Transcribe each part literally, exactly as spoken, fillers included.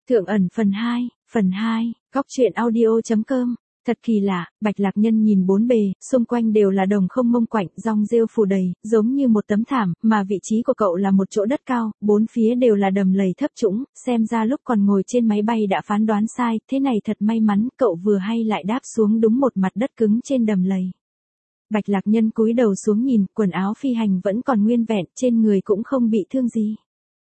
Thượng ẩn phần hai, phần hai, góc truyện audio.com. Thật kỳ lạ, Bạch Lạc Nhân nhìn bốn bề, xung quanh đều là đồng không mông quạnh, rong rêu phủ đầy, giống như một tấm thảm, mà vị trí của cậu là một chỗ đất cao, bốn phía đều là đầm lầy thấp trũng, xem ra lúc còn ngồi trên máy bay đã phán đoán sai, thế này thật may mắn, cậu vừa hay lại đáp xuống đúng một mặt đất cứng trên đầm lầy. Bạch Lạc Nhân cúi đầu xuống nhìn, quần áo phi hành vẫn còn nguyên vẹn, trên người cũng không bị thương gì.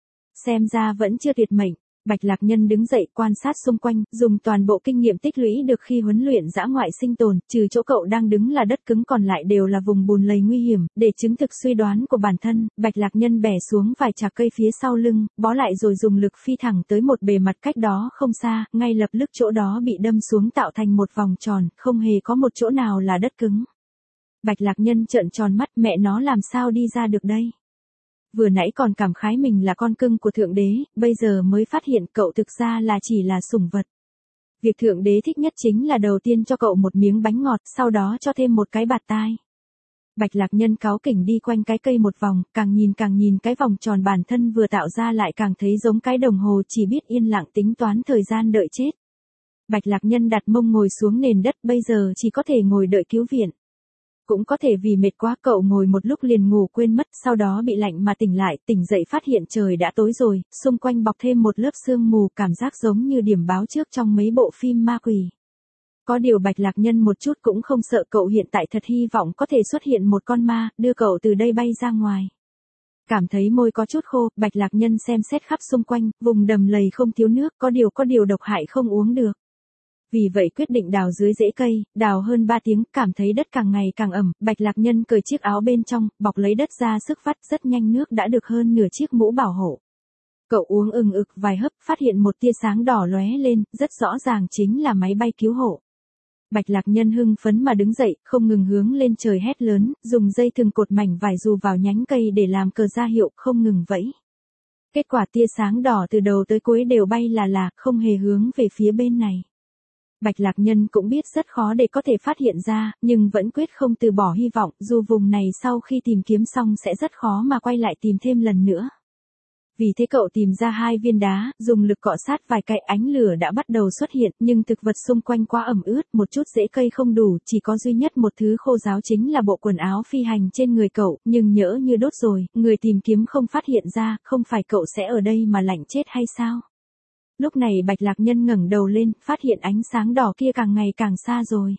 Xem ra vẫn chưa tuyệt mệnh. Bạch Lạc Nhân đứng dậy quan sát xung quanh, dùng toàn bộ kinh nghiệm tích lũy được khi huấn luyện dã ngoại sinh tồn, trừ chỗ cậu đang đứng là đất cứng còn lại đều là vùng bùn lầy nguy hiểm, để chứng thực suy đoán của bản thân, Bạch Lạc Nhân bẻ xuống vài chạc cây phía sau lưng, bó lại rồi dùng lực phi thẳng tới một bề mặt cách đó không xa, ngay lập tức chỗ đó bị đâm xuống tạo thành một vòng tròn, không hề có một chỗ nào là đất cứng. Bạch Lạc Nhân trợn tròn mắt, mẹ nó làm sao đi ra được đây? Vừa nãy còn cảm khái mình là con cưng của Thượng Đế, bây giờ mới phát hiện cậu thực ra là chỉ là sủng vật. Việc Thượng Đế thích nhất chính là đầu tiên cho cậu một miếng bánh ngọt, sau đó cho thêm một cái bạt tai. Bạch Lạc Nhân cáu kỉnh đi quanh cái cây một vòng, càng nhìn càng nhìn cái vòng tròn bản thân vừa tạo ra lại càng thấy giống cái đồng hồ chỉ biết yên lặng tính toán thời gian đợi chết. Bạch Lạc Nhân đặt mông ngồi xuống nền đất, bây giờ chỉ có thể ngồi đợi cứu viện. Cũng có thể vì mệt quá cậu ngồi một lúc liền ngủ quên mất, sau đó bị lạnh mà tỉnh lại, tỉnh dậy phát hiện trời đã tối rồi, xung quanh bọc thêm một lớp sương mù, cảm giác giống như điểm báo trước trong mấy bộ phim ma quỷ. Có điều Bạch Lạc Nhân một chút cũng không sợ, cậu hiện tại thật hy vọng có thể xuất hiện một con ma, đưa cậu từ đây bay ra ngoài. Cảm thấy môi có chút khô, Bạch Lạc Nhân xem xét khắp xung quanh, vùng đầm lầy không thiếu nước, có điều có điều độc hại không uống được. Vì vậy quyết định đào dưới rễ cây, đào hơn ba tiếng, cảm thấy đất càng ngày càng ẩm, Bạch Lạc Nhân cởi chiếc áo bên trong, bọc lấy đất ra sức vắt, rất nhanh nước đã được hơn nửa chiếc mũ bảo hộ. Cậu uống ừng ực vài hớp, phát hiện một tia sáng đỏ lóe lên, rất rõ ràng chính là máy bay cứu hộ. Bạch Lạc Nhân hưng phấn mà đứng dậy, không ngừng hướng lên trời hét lớn, dùng dây thừng cột mảnh vải dù vào nhánh cây để làm cờ ra hiệu, không ngừng vẫy. Kết quả tia sáng đỏ từ đầu tới cuối đều bay là là, không hề hướng về phía bên này. Bạch Lạc Nhân cũng biết rất khó để có thể phát hiện ra, nhưng vẫn quyết không từ bỏ hy vọng, dù vùng này sau khi tìm kiếm xong sẽ rất khó mà quay lại tìm thêm lần nữa. Vì thế cậu tìm ra hai viên đá, dùng lực cọ sát vài cái, ánh lửa đã bắt đầu xuất hiện, nhưng thực vật xung quanh quá ẩm ướt, một chút rễ cây không đủ, chỉ có duy nhất một thứ khô ráo chính là bộ quần áo phi hành trên người cậu, nhưng nhỡ như đốt rồi, người tìm kiếm không phát hiện ra, không phải cậu sẽ ở đây mà lạnh chết hay sao? Lúc này Bạch Lạc Nhân ngẩng đầu lên, phát hiện ánh sáng đỏ kia càng ngày càng xa rồi.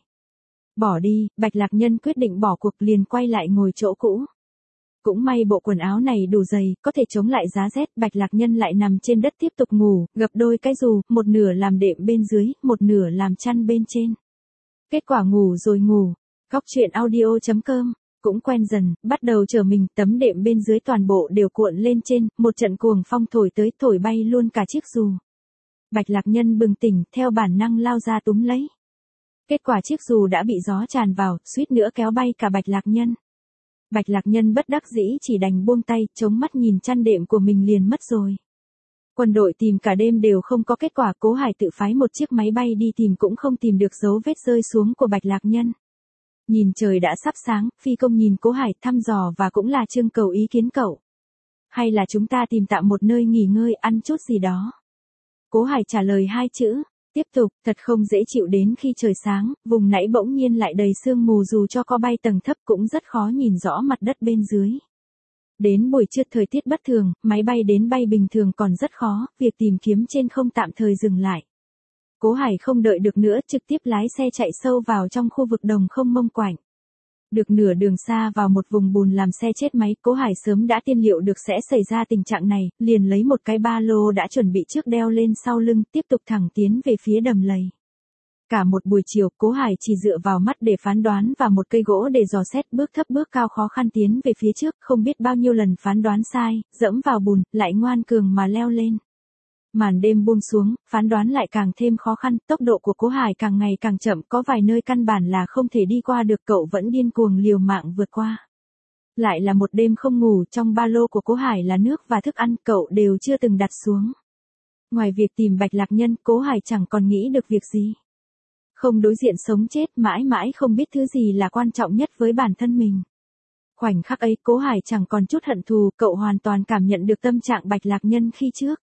Bỏ đi, Bạch Lạc Nhân quyết định bỏ cuộc, liền quay lại ngồi chỗ cũ. Cũng may bộ quần áo này đủ dày, có thể chống lại giá rét, Bạch Lạc Nhân lại nằm trên đất tiếp tục ngủ, gập đôi cái dù, một nửa làm đệm bên dưới, một nửa làm chăn bên trên. Kết quả ngủ rồi ngủ, góc truyện audio.com. Cũng quen dần, bắt đầu trở mình, tấm đệm bên dưới toàn bộ đều cuộn lên trên, một trận cuồng phong thổi tới, thổi bay luôn cả chiếc dù. Bạch Lạc Nhân bừng tỉnh, theo bản năng lao ra túm lấy. Kết quả chiếc dù đã bị gió tràn vào, suýt nữa kéo bay cả Bạch Lạc Nhân. Bạch Lạc Nhân bất đắc dĩ chỉ đành buông tay, chống mắt nhìn chăn đệm của mình liền mất rồi. Quân đội tìm cả đêm đều không có kết quả, Cố Hải tự phái một chiếc máy bay đi tìm cũng không tìm được dấu vết rơi xuống của Bạch Lạc Nhân. Nhìn trời đã sắp sáng, phi công nhìn Cố Hải thăm dò và cũng là trưng cầu ý kiến cậu. Hay là chúng ta tìm tạm một nơi nghỉ ngơi, ăn chút gì đó. Cố Hải trả lời hai chữ, tiếp tục, thật không dễ chịu đến khi trời sáng, vùng nãy bỗng nhiên lại đầy sương mù, dù cho có bay tầng thấp cũng rất khó nhìn rõ mặt đất bên dưới. Đến buổi trưa thời tiết bất thường, máy bay đến bay bình thường còn rất khó, việc tìm kiếm trên không tạm thời dừng lại. Cố Hải không đợi được nữa, trực tiếp lái xe chạy sâu vào trong khu vực đồng không mông quạnh. Được nửa đường xa vào một vùng bùn làm xe chết máy, Cố Hải sớm đã tiên liệu được sẽ xảy ra tình trạng này, liền lấy một cái ba lô đã chuẩn bị trước đeo lên sau lưng, tiếp tục thẳng tiến về phía đầm lầy. Cả một buổi chiều, Cố Hải chỉ dựa vào mắt để phán đoán và một cây gỗ để dò xét, bước thấp bước cao khó khăn tiến về phía trước, không biết bao nhiêu lần phán đoán sai, dẫm vào bùn, lại ngoan cường mà leo lên. Màn đêm buông xuống, phán đoán lại càng thêm khó khăn, tốc độ của Cố Hải càng ngày càng chậm, có vài nơi căn bản là không thể đi qua được, cậu vẫn điên cuồng liều mạng vượt qua. Lại là một đêm không ngủ, trong ba lô của Cố Hải là nước và thức ăn, cậu đều chưa từng đặt xuống. Ngoài việc tìm Bạch Lạc Nhân, Cố Hải chẳng còn nghĩ được việc gì. Không đối diện sống chết, mãi mãi không biết thứ gì là quan trọng nhất với bản thân mình. Khoảnh khắc ấy, Cố Hải chẳng còn chút hận thù, cậu hoàn toàn cảm nhận được tâm trạng Bạch Lạc Nhân khi trước.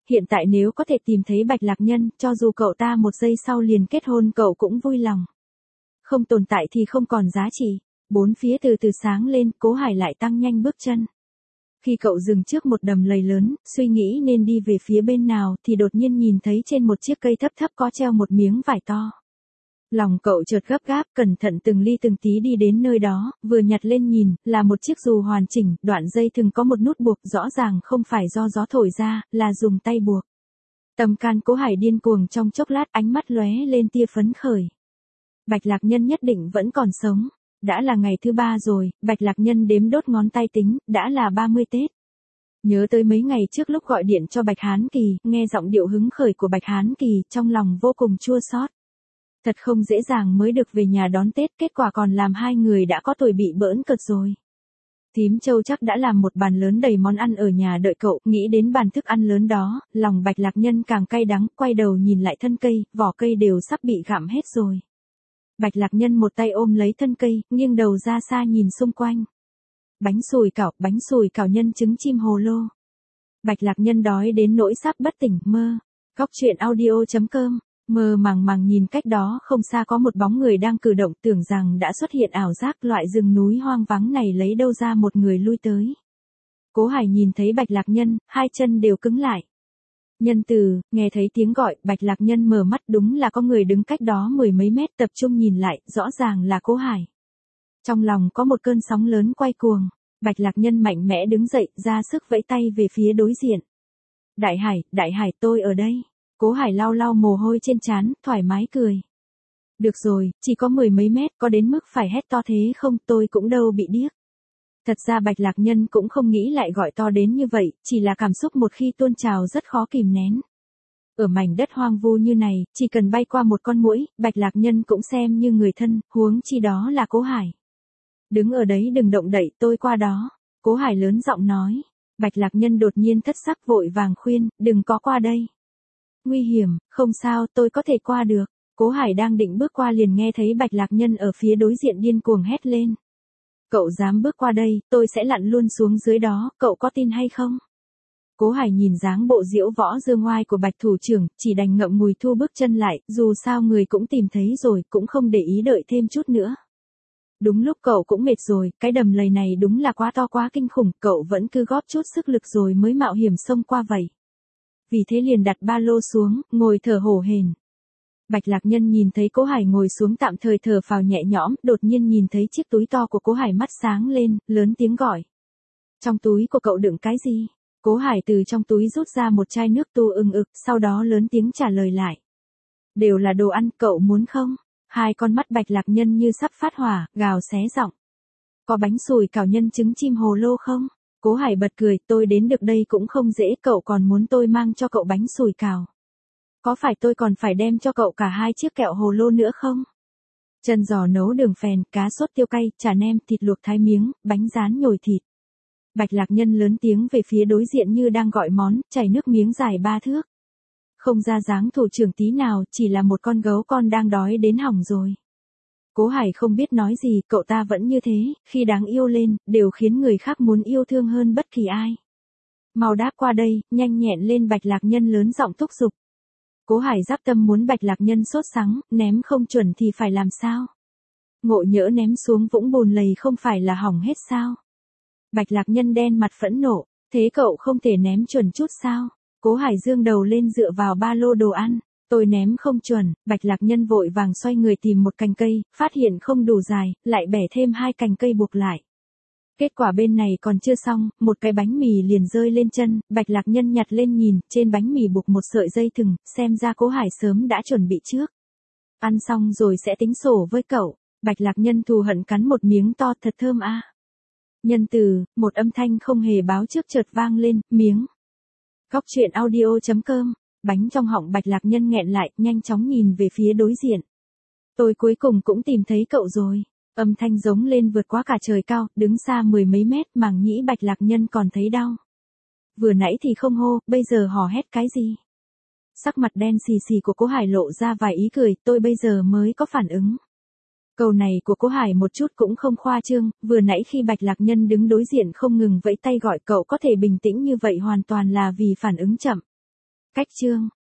hiện tại nếu có thể tìm thấy Bạch Lạc Nhân, cho dù cậu ta một giây sau liền kết hôn cậu cũng vui lòng. Không tồn tại thì không còn giá trị. Bốn phía từ từ sáng lên, Cố Hải lại tăng nhanh bước chân. Khi cậu dừng trước một đầm lầy lớn, suy nghĩ nên đi về phía bên nào thì đột nhiên nhìn thấy trên một chiếc cây thấp thấp có treo một miếng vải to. Lòng cậu chợt gấp gáp, cẩn thận từng ly từng tí đi đến nơi đó, vừa nhặt lên nhìn, là một chiếc dù hoàn chỉnh, đoạn dây thừng có một nút buộc, rõ ràng không phải do gió thổi ra, là dùng tay buộc. Tâm can Cố Hải điên cuồng trong chốc lát, ánh mắt lóe lên tia phấn khởi. Bạch Lạc Nhân nhất định vẫn còn sống. Đã là ngày thứ ba rồi, Bạch Lạc Nhân đếm đốt ngón tay tính, đã là ba mươi Tết. Nhớ tới mấy ngày trước lúc gọi điện cho Bạch Hán Kỳ, nghe giọng điệu hứng khởi của Bạch Hán Kỳ, trong lòng vô cùng chua xót. Thật không dễ dàng mới được về nhà đón Tết, kết quả còn làm hai người đã có tuổi bị bỡn cợt rồi. Thím Châu chắc đã làm một bàn lớn đầy món ăn ở nhà đợi cậu, nghĩ đến bàn thức ăn lớn đó, lòng Bạch Lạc Nhân càng cay đắng, quay đầu nhìn lại thân cây, vỏ cây đều sắp bị gặm hết rồi. Bạch Lạc Nhân một tay ôm lấy thân cây, nghiêng đầu ra xa nhìn xung quanh. Bánh sùi cảo, bánh sùi cảo nhân trứng chim hồ lô. Bạch Lạc Nhân đói đến nỗi sắp bất tỉnh, mơ. Góc truyện audio chấm com, mơ màng màng nhìn cách đó không xa có một bóng người đang cử động, tưởng rằng đã xuất hiện ảo giác, loại rừng núi hoang vắng này lấy đâu ra một người lui tới. Cố Hải nhìn thấy Bạch Lạc Nhân, hai chân đều cứng lại. Nhân từ, nghe thấy tiếng gọi, Bạch Lạc Nhân mở mắt, đúng là có người đứng cách đó mười mấy mét, tập trung nhìn lại, rõ ràng là Cố Hải. Trong lòng có một cơn sóng lớn quay cuồng, Bạch Lạc Nhân mạnh mẽ đứng dậy, ra sức vẫy tay về phía đối diện. Đại Hải, Đại Hải, tôi ở đây. Cố Hải lau lau mồ hôi trên trán, thoải mái cười. Được rồi, chỉ có mười mấy mét, có đến mức phải hét to thế không, tôi cũng đâu bị điếc. Thật ra Bạch Lạc Nhân cũng không nghĩ lại gọi to đến như vậy, chỉ là cảm xúc một khi tuôn trào rất khó kìm nén. Ở mảnh đất hoang vu như này, chỉ cần bay qua một con muỗi, Bạch Lạc Nhân cũng xem như người thân, huống chi đó là Cố Hải. Đứng ở đấy đừng động đậy, tôi qua đó. Cố Hải lớn giọng nói. Bạch Lạc Nhân đột nhiên thất sắc vội vàng khuyên, đừng có qua đây. Nguy hiểm, không sao, tôi có thể qua được. Cố Hải đang định bước qua liền nghe thấy Bạch Lạc Nhân ở phía đối diện điên cuồng hét lên. Cậu dám bước qua đây, tôi sẽ lặn luôn xuống dưới đó, cậu có tin hay không? Cố Hải nhìn dáng bộ diễu võ dương oai của Bạch thủ trưởng, chỉ đành ngậm ngùi thu bước chân lại, dù sao người cũng tìm thấy rồi, cũng không để ý đợi thêm chút nữa. Đúng lúc cậu cũng mệt rồi, cái đầm lầy này đúng là quá to quá kinh khủng, cậu vẫn cứ góp chút sức lực rồi mới mạo hiểm xông qua vậy. Vì thế liền đặt ba lô xuống, ngồi thở hổn hển. Bạch Lạc Nhân nhìn thấy Cố Hải ngồi xuống tạm thời thở phào nhẹ nhõm, đột nhiên nhìn thấy chiếc túi to của Cố Hải mắt sáng lên, lớn tiếng gọi. Trong túi của cậu đựng cái gì? Cố Hải từ trong túi rút ra một chai nước tu ưng ực, sau đó lớn tiếng trả lời lại. Đều là đồ ăn, cậu muốn không? Hai con mắt Bạch Lạc Nhân như sắp phát hỏa, gào xé giọng. Có bánh sùi cảo nhân trứng chim hồ lô không? Cố Hải bật cười, tôi đến được đây cũng không dễ, cậu còn muốn tôi mang cho cậu bánh sùi cảo. Có phải tôi còn phải đem cho cậu cả hai chiếc kẹo hồ lô nữa không? Chân giò nấu đường phèn, cá sốt tiêu cay, chả nem, thịt luộc thái miếng, bánh rán nhồi thịt. Bạch Lạc Nhân lớn tiếng về phía đối diện như đang gọi món, chảy nước miếng dài ba thước. Không ra dáng thủ trưởng tí nào, chỉ là một con gấu con đang đói đến hỏng rồi. Cố Hải không biết nói gì, cậu ta vẫn như thế, khi đáng yêu lên, đều khiến người khác muốn yêu thương hơn bất kỳ ai. Mau đáp qua đây, nhanh nhẹn lên, Bạch Lạc Nhân lớn giọng thúc giục. Cố Hải giáp tâm muốn Bạch Lạc Nhân sốt sắng, ném không chuẩn thì phải làm sao? Ngộ nhỡ ném xuống vũng bùn lầy không phải là hỏng hết sao? Bạch Lạc Nhân đen mặt phẫn nộ, thế cậu không thể ném chuẩn chút sao? Cố Hải dương đầu lên dựa vào ba lô đồ ăn, tôi ném không chuẩn. Bạch Lạc Nhân vội vàng xoay người tìm một cành cây, phát hiện không đủ dài, lại bẻ thêm hai cành cây buộc lại. Kết quả bên này còn chưa xong, một cái bánh mì liền rơi lên chân, Bạch Lạc Nhân nhặt lên nhìn, trên bánh mì buộc một sợi dây thừng, xem ra Cố Hải sớm đã chuẩn bị trước. Ăn xong rồi sẽ tính sổ với cậu. Bạch Lạc Nhân thù hận cắn một miếng to, thật thơm a. À. Nhân từ, một âm thanh không hề báo trước chợt vang lên, miếng. Góc truyện audio chấm com, bánh trong họng Bạch Lạc Nhân nghẹn lại, nhanh chóng nhìn về phía đối diện. Tôi cuối cùng cũng tìm thấy cậu rồi. Âm thanh giống lên vượt quá cả trời cao, đứng xa mười mấy mét, màng nhĩ Bạch Lạc Nhân còn thấy đau. Vừa nãy thì không hô, bây giờ hò hét cái gì? Sắc mặt đen xì xì của Cố Hải lộ ra vài ý cười, tôi bây giờ mới có phản ứng. Câu này của Cố Hải một chút cũng không khoa trương, vừa nãy khi Bạch Lạc Nhân đứng đối diện không ngừng vẫy tay gọi cậu có thể bình tĩnh như vậy hoàn toàn là vì phản ứng chậm. Cách chương